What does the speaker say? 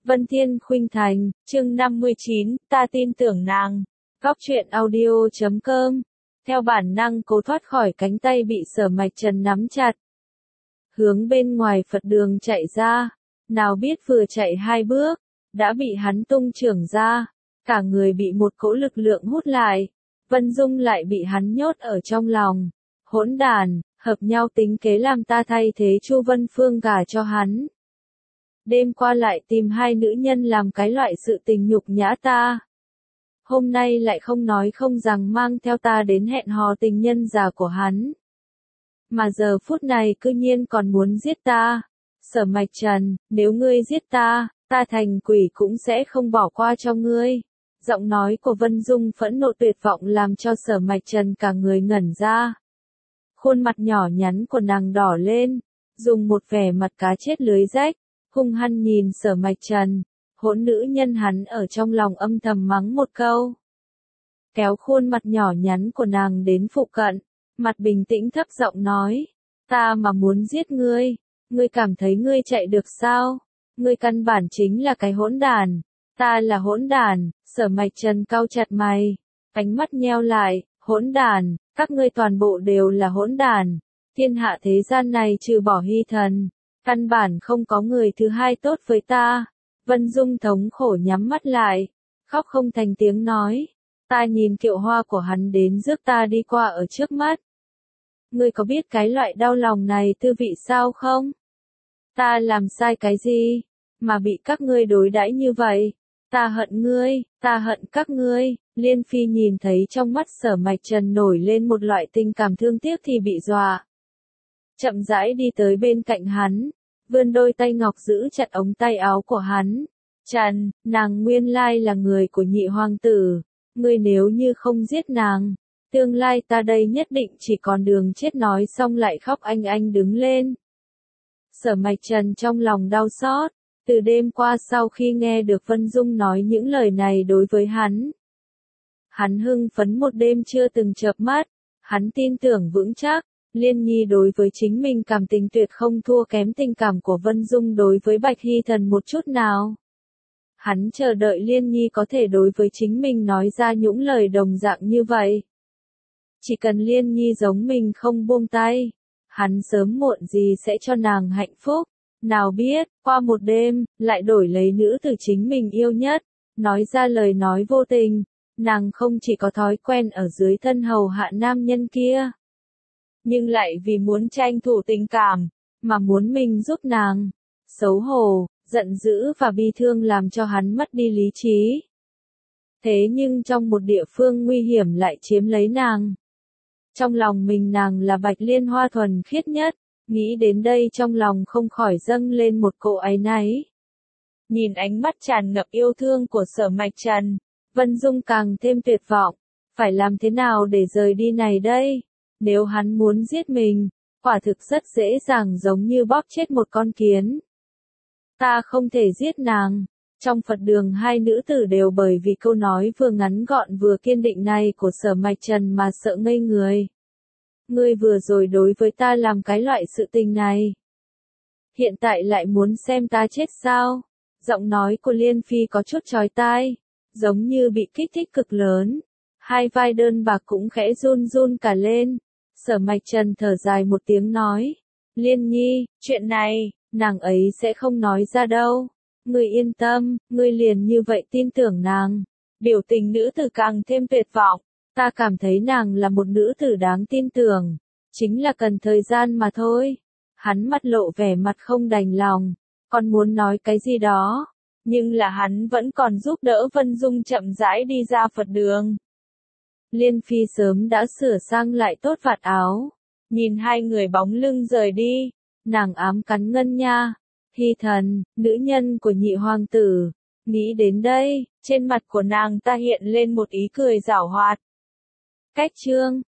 Vân Thiên Khuynh Thành, chương 59, ta tin tưởng nàng. Góc truyện audio.com. Theo bản năng cố thoát khỏi cánh tay bị Sở Mạch Trần nắm chặt. Hướng bên ngoài Phật đường chạy ra, nào biết vừa chạy 2 bước, đã bị hắn tung chưởng ra, cả người bị một cỗ lực lượng hút lại. Vân Dung lại bị hắn nhốt ở trong lòng. Hỗn đàn, hợp nhau tính kế làm ta thay thế Chu Vân Phương gả cho hắn. Đêm qua lại tìm 2 nữ nhân làm cái loại sự tình nhục nhã ta. Hôm nay lại không nói không rằng mang theo ta đến hẹn hò tình nhân già của hắn. Mà giờ phút này cư nhiên còn muốn giết ta. Sở Mạch Trần, nếu ngươi giết ta, ta thành quỷ cũng sẽ không bỏ qua cho ngươi. Giọng nói của Vân Dung phẫn nộ tuyệt vọng làm cho Sở Mạch Trần cả người ngẩn ra. Khuôn mặt nhỏ nhắn của nàng đỏ lên, dùng một vẻ mặt cá chết lưới rách, hung hăng nhìn Sở Mạch Trần. Hỗn nữ nhân hắn ở trong lòng âm thầm mắng một câu. Kéo khuôn mặt nhỏ nhắn của nàng đến phụ cận, mặt bình tĩnh thấp giọng nói, ta mà muốn giết ngươi, ngươi cảm thấy ngươi chạy được sao? Ngươi căn bản chính là cái hỗn đàn, ta là hỗn đàn. Sở Mạch Trần cau chặt mày, ánh mắt nheo lại, hỗn đàn, các ngươi toàn bộ đều là hỗn đàn. Thiên hạ thế gian này trừ bỏ Hy Thần, căn bản không có người thứ hai tốt với ta. Vân Dung thống khổ nhắm mắt lại, khóc không thành tiếng nói. Ta nhìn kiệu hoa của hắn đến rước ta đi qua ở trước mắt. Ngươi có biết cái loại đau lòng này tư vị sao không? Ta làm sai cái gì, mà bị các ngươi đối đãi như vậy? Ta hận ngươi, ta hận các ngươi. Liên Phi nhìn thấy trong mắt Sở Mạch Trần nổi lên một loại tình cảm thương tiếc thì bị dọa. Chậm rãi đi tới bên cạnh hắn, vươn đôi tay ngọc giữ chặt ống tay áo của hắn. Trần, nàng nguyên lai là người của nhị hoàng tử, ngươi nếu như không giết nàng, tương lai ta đây nhất định chỉ còn đường chết. Nói xong lại khóc anh đứng lên. Sở Mạch Trần trong lòng đau xót, từ đêm qua sau khi nghe được Vân Dung nói những lời này đối với hắn. Hắn hưng phấn một đêm chưa từng chợp mắt, hắn tin tưởng vững chắc. Liên Nhi đối với chính mình cảm tình tuyệt không thua kém tình cảm của Vân Dung đối với Bạch Hy Thần một chút nào. Hắn chờ đợi Liên Nhi có thể đối với chính mình nói ra những lời đồng dạng như vậy. Chỉ cần Liên Nhi giống mình không buông tay, hắn sớm muộn gì sẽ cho nàng hạnh phúc. Nào biết, qua một đêm, lại đổi lấy nữ tử chính mình yêu nhất, nói ra lời nói vô tình. Nàng không chỉ có thói quen ở dưới thân hầu hạ nam nhân kia, nhưng lại vì muốn tranh thủ tình cảm, mà muốn mình giúp nàng. Xấu hổ, giận dữ và bi thương làm cho hắn mất đi lý trí. Thế nhưng trong một địa phương nguy hiểm lại chiếm lấy nàng. Trong lòng mình nàng là Bạch Liên Hoa thuần khiết nhất, nghĩ đến đây trong lòng không khỏi dâng lên một cỗ áy náy. Nhìn ánh mắt tràn ngập yêu thương của Sở Mạch Trần, Vân Dung càng thêm tuyệt vọng, phải làm thế nào để rời đi này đây? Nếu hắn muốn giết mình, quả thực rất dễ dàng giống như bóp chết một con kiến. Ta không thể giết nàng. Trong Phật đường 2 nữ tử đều bởi vì câu nói vừa ngắn gọn vừa kiên định này của Sở Mạch Trần mà sợ ngây người. Ngươi vừa rồi đối với ta làm cái loại sự tình này, hiện tại lại muốn xem ta chết sao? Giọng nói của Liên Phi có chút chói tai, giống như bị kích thích cực lớn. 2 vai đơn bạc cũng khẽ run run cả lên. Sở Mạch Trần thở dài một tiếng nói, Liên Nhi, chuyện này, nàng ấy sẽ không nói ra đâu. Ngươi yên tâm, ngươi liền như vậy tin tưởng nàng. Biểu tình nữ tử càng thêm tuyệt vọng, ta cảm thấy nàng là một nữ tử đáng tin tưởng, chính là cần thời gian mà thôi. Hắn mặt lộ vẻ mặt không đành lòng, còn muốn nói cái gì đó, nhưng là hắn vẫn còn giúp đỡ Vân Dung chậm rãi đi ra Phật đường. Liên Phi sớm đã sửa sang lại tốt vạt áo, nhìn 2 người bóng lưng rời đi, nàng ám cắn Ngân Nha. Hy Thần, nữ nhân của nhị hoàng tử. Nghĩ đến đây, trên mặt của nàng ta hiện lên một ý cười giảo hoạt. Cách chương